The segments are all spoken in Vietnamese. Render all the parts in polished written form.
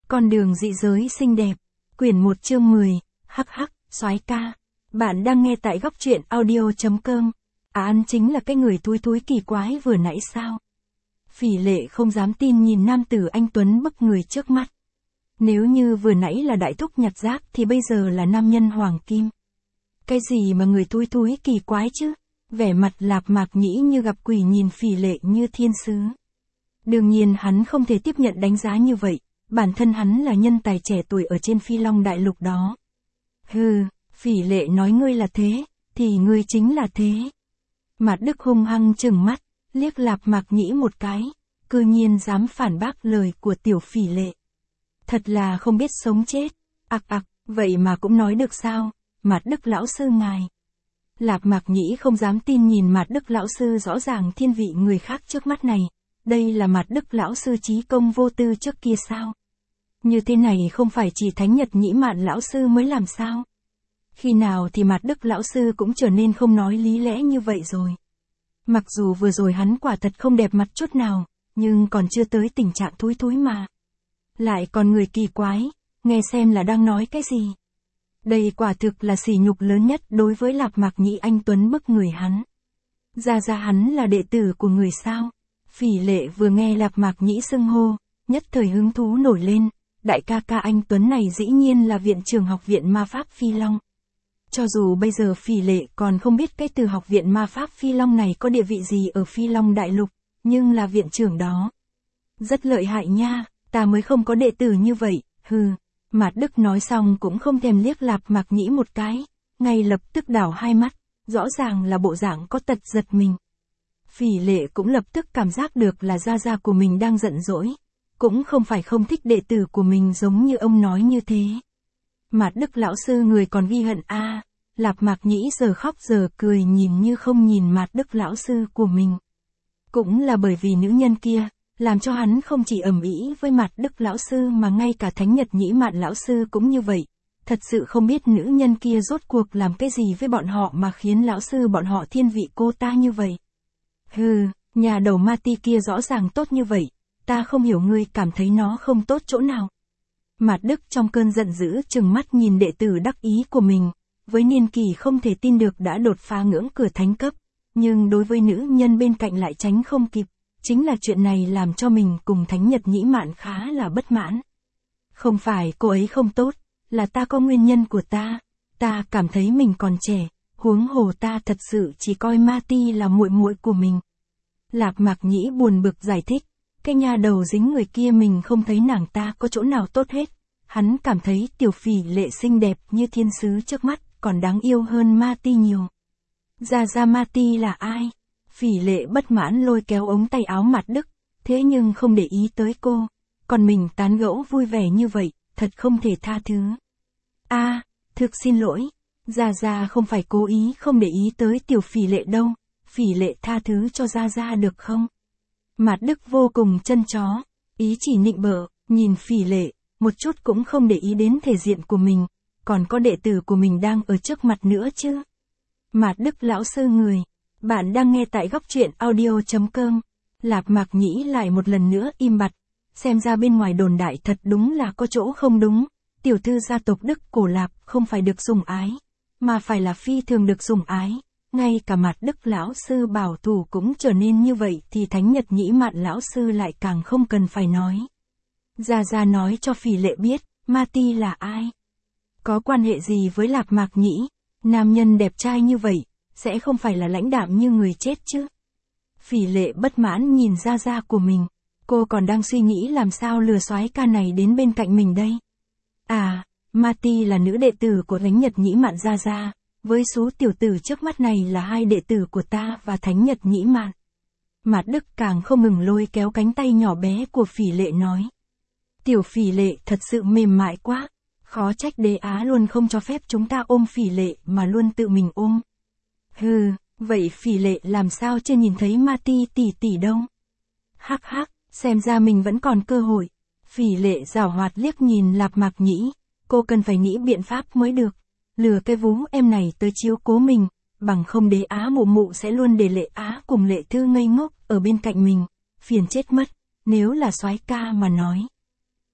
Con đường dị giới xinh đẹp. Quyển 1 chương 10. Hắc hắc, soái ca. Bạn đang nghe tại góc truyện audio.com. Anh chính là cái người thúi thúi kỳ quái vừa nãy sao? Phỉ Lệ không dám tin nhìn nam tử anh tuấn bức người trước mắt. Nếu như vừa nãy là đại thúc nhặt rác thì bây giờ là nam nhân hoàng kim. Cái gì mà người thúi thúi kỳ quái chứ? Vẻ mặt Lạp Mạc Nhĩ như gặp quỷ nhìn Phỉ Lệ như thiên sứ. Đương nhiên hắn không thể tiếp nhận đánh giá như vậy, bản thân hắn là nhân tài trẻ tuổi ở trên Phi Long Đại Lục đó. Hừ, Phỉ Lệ nói ngươi là thế, thì ngươi chính là thế. Mạt Đức hung hăng trừng mắt, liếc Lạp Mạc Nhĩ một cái, cư nhiên dám phản bác lời của tiểu Phỉ Lệ. Thật là không biết sống chết, vậy mà cũng nói được sao, Mạt Đức lão sư ngài. Lạp Mạc Nhĩ không dám tin nhìn Mạt Đức lão sư rõ ràng thiên vị người khác trước mắt này. Đây là Mạt Đức lão sư trí công vô tư trước kia sao? Như thế này không phải chỉ Thánh Nhật Nhĩ Mạn lão sư mới làm sao? Khi nào thì Mạt Đức lão sư cũng trở nên không nói lý lẽ như vậy rồi. Mặc dù vừa rồi hắn quả thật không đẹp mặt chút nào, nhưng còn chưa tới tình trạng thúi thúi mà. Lại còn người kỳ quái, nghe xem là đang nói cái gì. Đây quả thực là sỉ nhục lớn nhất đối với Lạp Mạc Nhĩ anh tuấn bức người hắn. Ra hắn là đệ tử của người sao? Phỉ Lệ vừa nghe Lạp Mạc Nhĩ xưng hô, nhất thời hứng thú nổi lên, đại ca ca anh tuấn này dĩ nhiên là viện trưởng học viện ma pháp Phi Long. Cho dù bây giờ Phỉ Lệ còn không biết cái từ học viện ma pháp Phi Long này có địa vị gì ở Phi Long Đại Lục, nhưng là viện trưởng đó. Rất lợi hại nha, ta mới không có đệ tử như vậy, hừ. Mạt Đức nói xong cũng không thèm liếc Lạp Mạc Nhĩ một cái, ngay lập tức đảo hai mắt, rõ ràng là bộ dạng có tật giật mình. Phỉ Lệ cũng lập tức cảm giác được là gia của mình đang giận dỗi, cũng không phải không thích đệ tử của mình giống như ông nói như thế. Mạt Đức lão sư người còn ghi hận a. Lạp Mạc Nhĩ giờ khóc giờ cười nhìn như không nhìn Mạt Đức lão sư của mình. Cũng là bởi vì nữ nhân kia, làm cho hắn không chỉ ầm ĩ với Mạt Đức lão sư mà ngay cả Thánh Nhật Nhĩ Mạn lão sư cũng như vậy. Thật sự không biết nữ nhân kia rốt cuộc làm cái gì với bọn họ mà khiến lão sư bọn họ thiên vị cô ta như vậy. Hừ, nhà đầu ma ti kia rõ ràng tốt như vậy, ta không hiểu ngươi cảm thấy nó không tốt chỗ nào. Mạt Đức trong cơn giận dữ trừng mắt nhìn đệ tử đắc ý của mình, với niên kỳ không thể tin được đã đột phá ngưỡng cửa thánh cấp, nhưng đối với nữ nhân bên cạnh lại tránh không kịp, chính là chuyện này làm cho mình cùng Thánh Nhật Nhĩ Mạn khá là bất mãn. Không phải cô ấy không tốt, là ta có nguyên nhân của ta cảm thấy mình còn trẻ. Huống hồ ta thật sự chỉ coi Ma Ti là muội muội của mình. Lạp Mạc Nhĩ buồn bực giải thích, cái nhà đầu dính người kia mình không thấy nàng ta có chỗ nào tốt hết. Hắn cảm thấy tiểu Phỉ Lệ xinh đẹp như thiên sứ trước mắt, còn đáng yêu hơn Ma Ti nhiều. Ra Ma Ti là ai? Phỉ Lệ bất mãn lôi kéo ống tay áo Mạt Đức, thế nhưng không để ý tới cô. Còn mình tán gẫu vui vẻ như vậy, thật không thể tha thứ. Thực xin lỗi. Gia không phải cố ý không để ý tới tiểu Phỉ Lệ đâu, Phỉ Lệ tha thứ cho Gia được không? Mạt Đức vô cùng chân chó, ý chỉ nịnh bợ, nhìn Phỉ Lệ, một chút cũng không để ý đến thể diện của mình, còn có đệ tử của mình đang ở trước mặt nữa chứ. Mạt Đức lão sư người, bạn đang nghe tại góc truyện audio.com. Lạp Mạc Nhĩ lại một lần nữa im bặt, xem ra bên ngoài đồn đại thật đúng là có chỗ không đúng, tiểu thư gia tộc Đức Cổ Lạp không phải được sủng ái, mà phải là phi thường được sủng ái, ngay cả Mạt Đức lão sư bảo thủ cũng trở nên như vậy thì Thánh Nhật Nhĩ Mạn lão sư lại càng không cần phải nói. Gia nói cho Phỉ Lệ biết, Ma Ti là ai? Có quan hệ gì với Lạp Mạc Nhĩ? Nam nhân đẹp trai như vậy, sẽ không phải là lãnh đạm như người chết chứ? Phỉ Lệ bất mãn nhìn Gia của mình, cô còn đang suy nghĩ làm sao lừa soái ca này đến bên cạnh mình đây. Ma Ti là nữ đệ tử của Thánh Nhật Nhĩ Mạn Gia, với số tiểu tử trước mắt này là hai đệ tử của ta và Thánh Nhật Nhĩ Mạn. Mạt Đức càng không ngừng lôi kéo cánh tay nhỏ bé của Phỉ Lệ nói. Tiểu Phỉ Lệ thật sự mềm mại quá, khó trách Đế Á luôn không cho phép chúng ta ôm Phỉ Lệ mà luôn tự mình ôm. Hừ, vậy Phỉ Lệ làm sao chưa nhìn thấy Ma Ti tỷ đâu? Hắc, xem ra mình vẫn còn cơ hội. Phỉ Lệ giảo hoạt liếc nhìn Lạp Mạc Nhĩ, cô cần phải nghĩ biện pháp mới được, lừa cái vú em này tới chiếu cố mình, bằng không Đế Á mụ sẽ luôn để Lệ Á cùng Lệ Thư ngây ngốc ở bên cạnh mình, phiền chết mất, nếu là soái ca mà nói.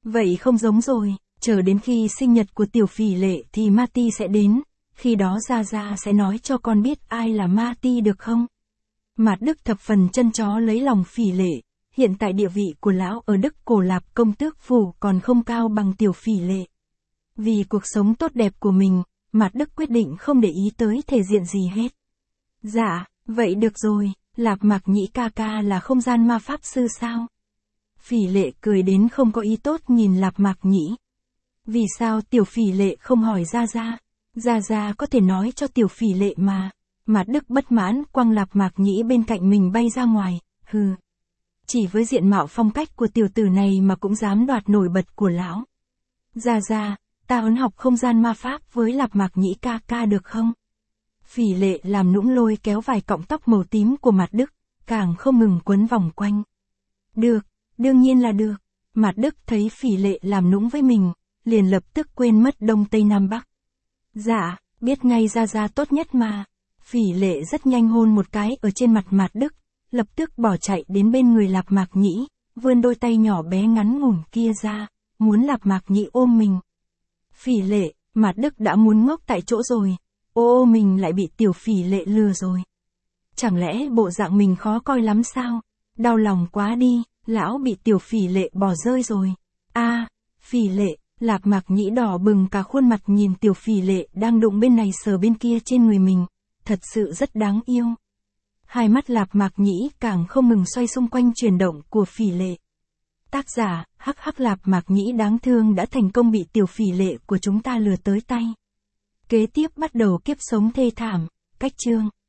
Vậy không giống rồi, chờ đến khi sinh nhật của tiểu Phỉ Lệ thì Marty sẽ đến, khi đó Gia Gia sẽ nói cho con biết ai là Marty được không? Mạt Đức thập phần chân chó lấy lòng Phỉ Lệ, hiện tại địa vị của lão ở Đức Cổ Lạp công tước phủ còn không cao bằng tiểu Phỉ Lệ. Vì cuộc sống tốt đẹp của mình, Mạt Đức quyết định không để ý tới thể diện gì hết. Dạ, vậy được rồi, Lạp Mạc Nhĩ ca ca là không gian ma pháp sư sao? Phỉ Lệ cười đến không có ý tốt nhìn Lạp Mạc Nhĩ. Vì sao tiểu Phỉ Lệ không hỏi Gia Gia? Gia Gia có thể nói cho tiểu Phỉ Lệ mà. Mạt Đức bất mãn quăng Lạp Mạc Nhĩ bên cạnh mình bay ra ngoài, hừ. Chỉ với diện mạo phong cách của tiểu tử này mà cũng dám đoạt nổi bật của lão. Gia Gia, ta muốn học không gian ma pháp với Lạp Mạc Nhĩ ca ca được không? Phỉ Lệ làm nũng lôi kéo vài cọng tóc màu tím của Mạt Đức, càng không ngừng quấn vòng quanh. Được, đương nhiên là được. Mạt Đức thấy Phỉ Lệ làm nũng với mình, liền lập tức quên mất Đông Tây Nam Bắc. Dạ, biết ngay Gia Gia tốt nhất mà. Phỉ Lệ rất nhanh hôn một cái ở trên mặt Mạt Đức, lập tức bỏ chạy đến bên người Lạp Mạc Nhĩ, vươn đôi tay nhỏ bé ngắn ngủn kia ra, muốn Lạp Mạc Nhĩ ôm mình. Phỉ Lệ, Mạt Đức đã muốn ngốc tại chỗ rồi, ô mình lại bị tiểu Phỉ Lệ lừa rồi. Chẳng lẽ bộ dạng mình khó coi lắm sao? Đau lòng quá đi, lão bị tiểu Phỉ Lệ bỏ rơi rồi. Phỉ Lệ, Lạp Mạc Nhĩ đỏ bừng cả khuôn mặt nhìn tiểu Phỉ Lệ đang đụng bên này sờ bên kia trên người mình, thật sự rất đáng yêu. Hai mắt Lạp Mạc Nhĩ càng không ngừng xoay xung quanh chuyển động của Phỉ Lệ. Tác giả, Lạp Mạc Nhĩ đáng thương đã thành công bị tiểu Phỉ Lệ của chúng ta lừa tới tay. Kế tiếp bắt đầu kiếp sống thê thảm, cách chương.